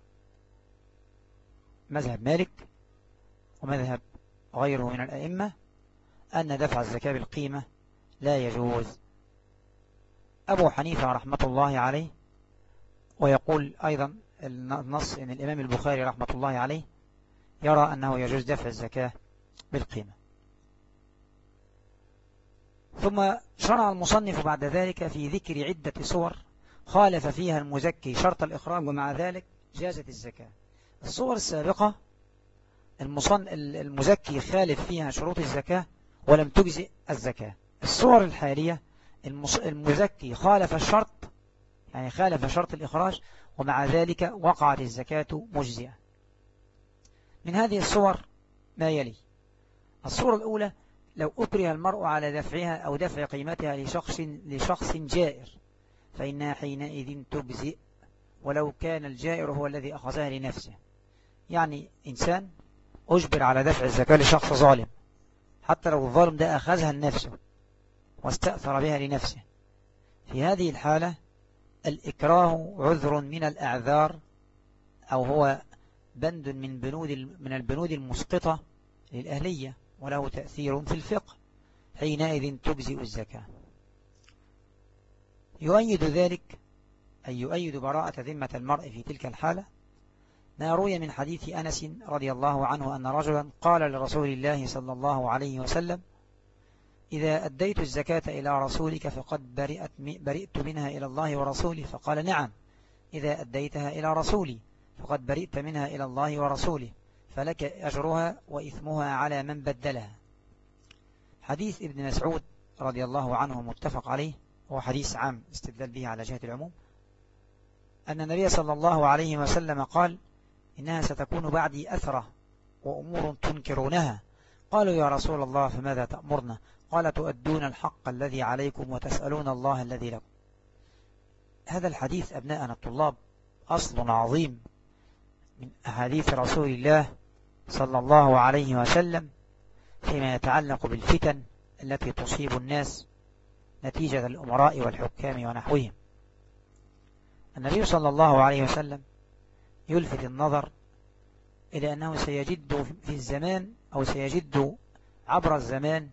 مذهب مالك ومذهب غيره من الأئمة أن دفع الزكاة بالقيمة لا يجوز. أبو حنيفة رحمة الله عليه، ويقول أيضا النص إن الإمام البخاري رحمة الله عليه يرى أنه يجوز دفع الزكاة بالقيمة. ثم شرع المصنف بعد ذلك في ذكر عدة صور خالف فيها المزكي شرط الإخراج ومع ذلك جازت الزكاة. الصور السابقة المزكي خالف فيها شروط الزكاة ولم تجزئ الزكاة. الصور الحالية المزكي خالف الشرط، يعني خالف شرط الإخراج ومع ذلك وقعت الزكاة مجزئة. من هذه الصور ما يلي: الصورة الأولى: لو أكره المرء على دفعها أو دفع قيمتها لشخص جائر فإنها حينئذ تجزئ ولو كان الجائر هو الذي أخذها لنفسه. يعني إنسان أجبر على دفع الزكاة لشخص ظالم، حتى لو الظالم ده أخذها لنفسه واستأثر بها لنفسه، في هذه الحالة الإكراه عذر من الأعذار، أو هو بند من البنود المسقطة للأهلية وله تأثير في الفقه، حينئذ تجزئ الزكاة. يؤيد ذلك أي يؤيد براءة ذمة المرء في تلك الحالة ما روي من حديث أنس رضي الله عنه أن رجلا قال لرسول الله صلى الله عليه وسلم: إذا أديت الزكاة إلى رسولك فقد برئت منها إلى الله ورسوله. فقال: نعم، إذا أديتها إلى رسولي فقد برئت منها إلى الله ورسوله، فلك أجرها وإثمها على من بدلها. حديث ابن مسعود رضي الله عنه متفق عليه، هو حديث عام استدلال به على جهة العموم، أن النبي صلى الله عليه وسلم قال: إنها ستكون بعدي أثرة وأمور تنكرونها. قالوا: يا رسول الله فماذا تأمرنا؟ قال: تؤدون الحق الذي عليكم وتسألون الله الذي لكم. هذا الحديث أبناءنا الطلاب أصل عظيم من أحاديث رسول الله صلى الله عليه وسلم فيما يتعلق بالفتن التي تصيب الناس نتيجة الأمراء والحكام ونحوهم. النبي صلى الله عليه وسلم يلفت النظر إلى أنه سيجد في الزمان أو سيجد عبر الزمان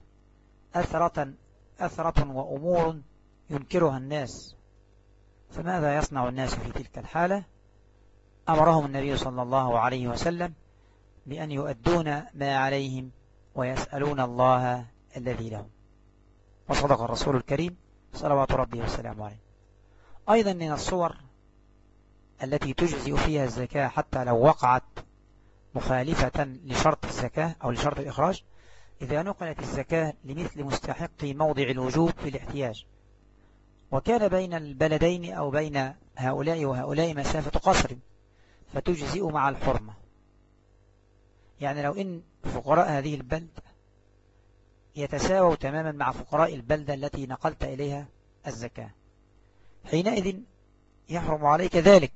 أثرة وأمور ينكرها الناس، فماذا يصنع الناس في تلك الحالة؟ أمرهم النبي صلى الله عليه وسلم بأن يؤدون ما عليهم ويسألون الله الذي لهم، وصدق الرسول الكريم صلوات ربه وسلامه عليه. أيضا من الصور التي تجزئ فيها الزكاة حتى لو وقعت مخالفة لشرط الزكاة أو لشرط الإخراج: إذا نقلت الزكاة لمثل مستحق موضع الوجوب في الاحتياج، وكان بين البلدين أو بين هؤلاء وهؤلاء مسافة قصر، فتجزئ مع الحرمة. يعني لو إن فقراء هذه البلدة يتساووا تماما مع فقراء البلدة التي نقلت إليها الزكاة، حينئذ يحرم عليك ذلك،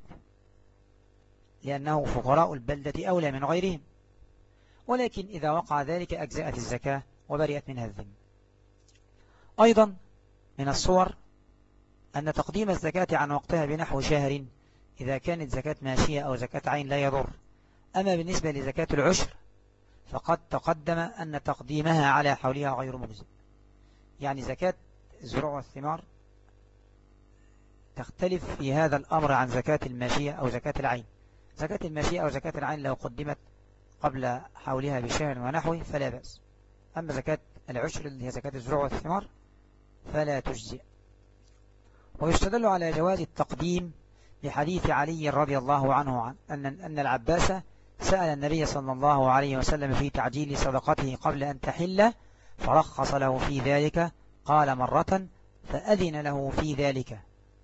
لأنه فقراء البلدة أولى من غيرهم. ولكن إذا وقع ذلك أجزأت الزكاة وبرئت منها الذمة. أيضا من الصور أن تقديم الزكاة عن وقتها بنحو شهر إذا كانت زكاة ماشية أو زكاة عين لا يضر. أما بالنسبة لزكاة العشر فقد تقدم أن تقديمها على حولها غير مجزئ. يعني زكاة الزروع والثمار تختلف في هذا الأمر عن زكاة الماشية أو زكاة العين. زكاة الماشية أو زكاة العين لو قدمت قبل حولها بشهر ونحوه فلا بأس. أما زكاة العشر اللي هي زكاة الزروع والثمار فلا تجزئ. ويستدل على جواز التقديم بحديث علي رضي الله عنه أن العباس سأل النبي صلى الله عليه وسلم في تعجيل صدقته قبل أن تحل فرخص له في ذلك، قال مرة فأذن له في ذلك.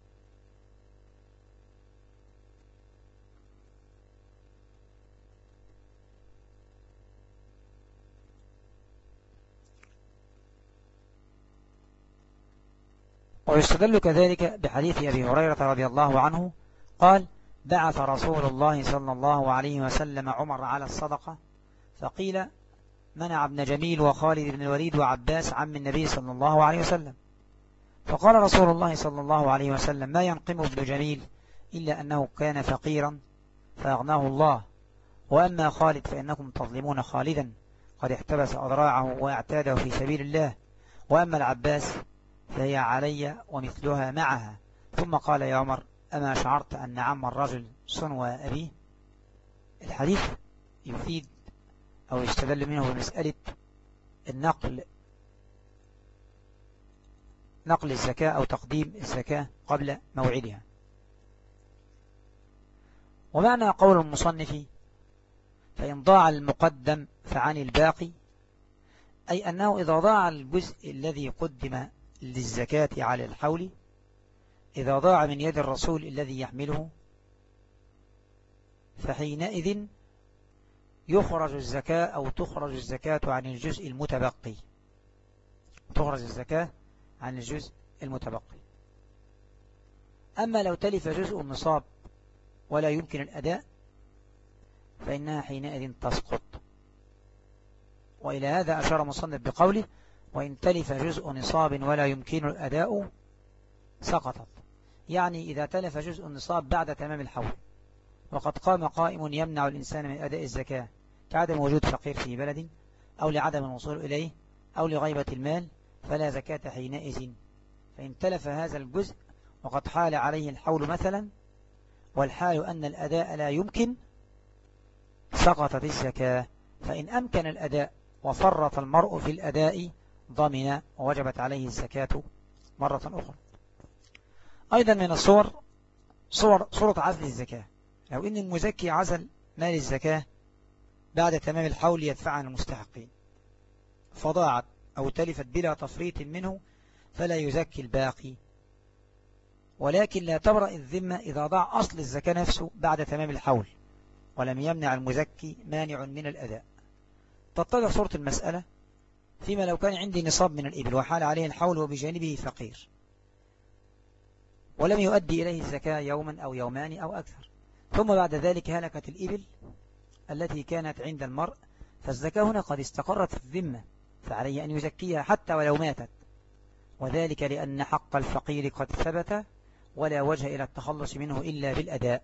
ويستدل كذلك بحديث أبي هريرة رضي الله عنه قال بعث رسول الله صلى الله عليه وسلم عمر على الصدقة، فقيل منع ابن جميل وخالد بن الوليد وعباس عم النبي صلى الله عليه وسلم، فقال رسول الله صلى الله عليه وسلم ما ينقم ابن جميل إلا أنه كان فقيرا فأغناه الله، وأما خالد فإنكم تظلمون خالدا قد احتبس أذراعه واعتاده في سبيل الله، وأما العباس فهي علي ومثلها معها. ثم قال يا عمر أما شعرت أن عم الرجل صنوى أبيه؟ الحديث يفيد أو يستدل منه بمسألة نقل الزكاة أو تقديم الزكاة قبل موعدها. ومعنى قول المصنف فإن ضاع المقدم فعن الباقي، أي أنه إذا ضاع الجزء الذي قدم للزكاة على الحول، إذا ضاع من يد الرسول الذي يحمله، فحينئذ يخرج الزكاة أو تخرج الزكاة عن الجزء المتبقي، تخرج الزكاة عن الجزء المتبقي. أما لو تلف جزء النصاب ولا يمكن الأداء فإنها حينئذ تسقط. وإلى هذا أشار مصنف بقوله وإن تلف جزء نصاب ولا يمكن الأداء سقطت، يعني إذا تلف جزء النصاب بعد تمام الحول وقد قام قائم يمنع الإنسان من أداء الزكاة كعدم وجود فقير في بلد أو لعدم الوصول إليه أو لغيبة المال فلا زكاة حينئذ. فإن تلف هذا الجزء وقد حال عليه الحول مثلا والحال أن الأداء لا يمكن سقطت الزكاة. فإن أمكن الأداء وفرط المرء في الأداء ضمن ووجبت عليه الزكاة مرة أخرى. أيضا من الصور صورة عزل الزكاة، لو إن المزكي عزل مال الزكاة بعد تمام الحول يدفع عن المستحقين فضاعت أو تلفت بلا تفريط منه فلا يزكي الباقي، ولكن لا تبرأ الذمة إذا ضاع أصل الزكاة نفسه بعد تمام الحول ولم يمنع المزكي مانع من الأداء. تتضح صورة المسألة فيما لو كان عندي نصاب من الإبل وحال عليه الحول وبجانبه فقير ولم يؤدي إليه الزكاة يوما أو يومان أو أكثر، ثم بعد ذلك هلكت الإبل التي كانت عند المرء، فالزكاة هنا قد استقرت في الذمة فعليه أن يزكيها حتى ولو ماتت، وذلك لأن حق الفقير قد ثبت ولا وجه إلى التخلص منه إلا بالأداء.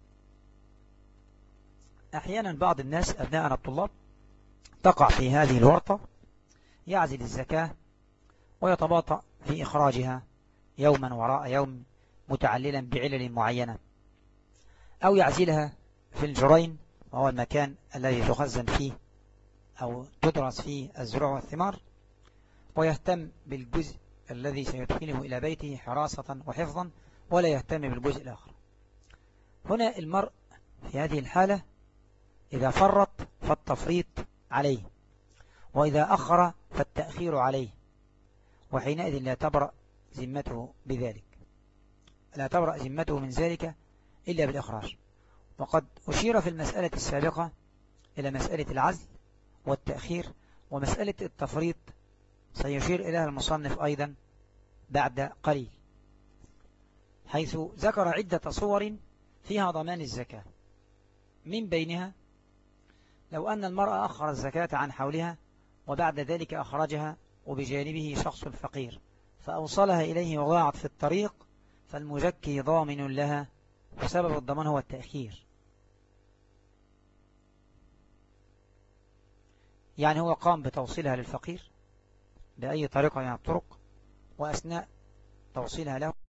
أحيانا بعض الناس أبناءنا الطلاب تقع في هذه الورطة، يعزل الزكاة ويتباطأ في إخراجها يوما وراء يوم متعللا بعلل معينة، أو يعزلها في الجرين وهو المكان الذي تخزن فيه أو تدرس فيه الزروع والثمار، ويهتم بالجزء الذي سيدخله إلى بيته حراسة وحفظا ولا يهتم بالجزء الآخر. هنا المرء في هذه الحالة إذا فرط فالتفريط عليه، وإذا أخر فالتأخير عليه، وحينئذ لا تبرأ ذمته بذلك، لا تبرأ ذمته من ذلك إلا بالإخراج. وقد أشير في المسألة السابقة إلى مسألة العزل والتأخير، ومسألة التفريط سيشير إليها المصنف أيضا بعد قليل، حيث ذكر عدة صور فيها ضمان الزكاة. من بينها لو أن المرأة أخر الزكاة عن حولها وبعد ذلك أخرجها وبجانبه شخص فقير فأوصلها إليه وضاعت في الطريق، فالمزكي ضامن لها، وسبب الضمان هو التأخير. يعني هو قام بتوصيلها للفقير بأي طريقة من الطرق، وأثناء توصيلها له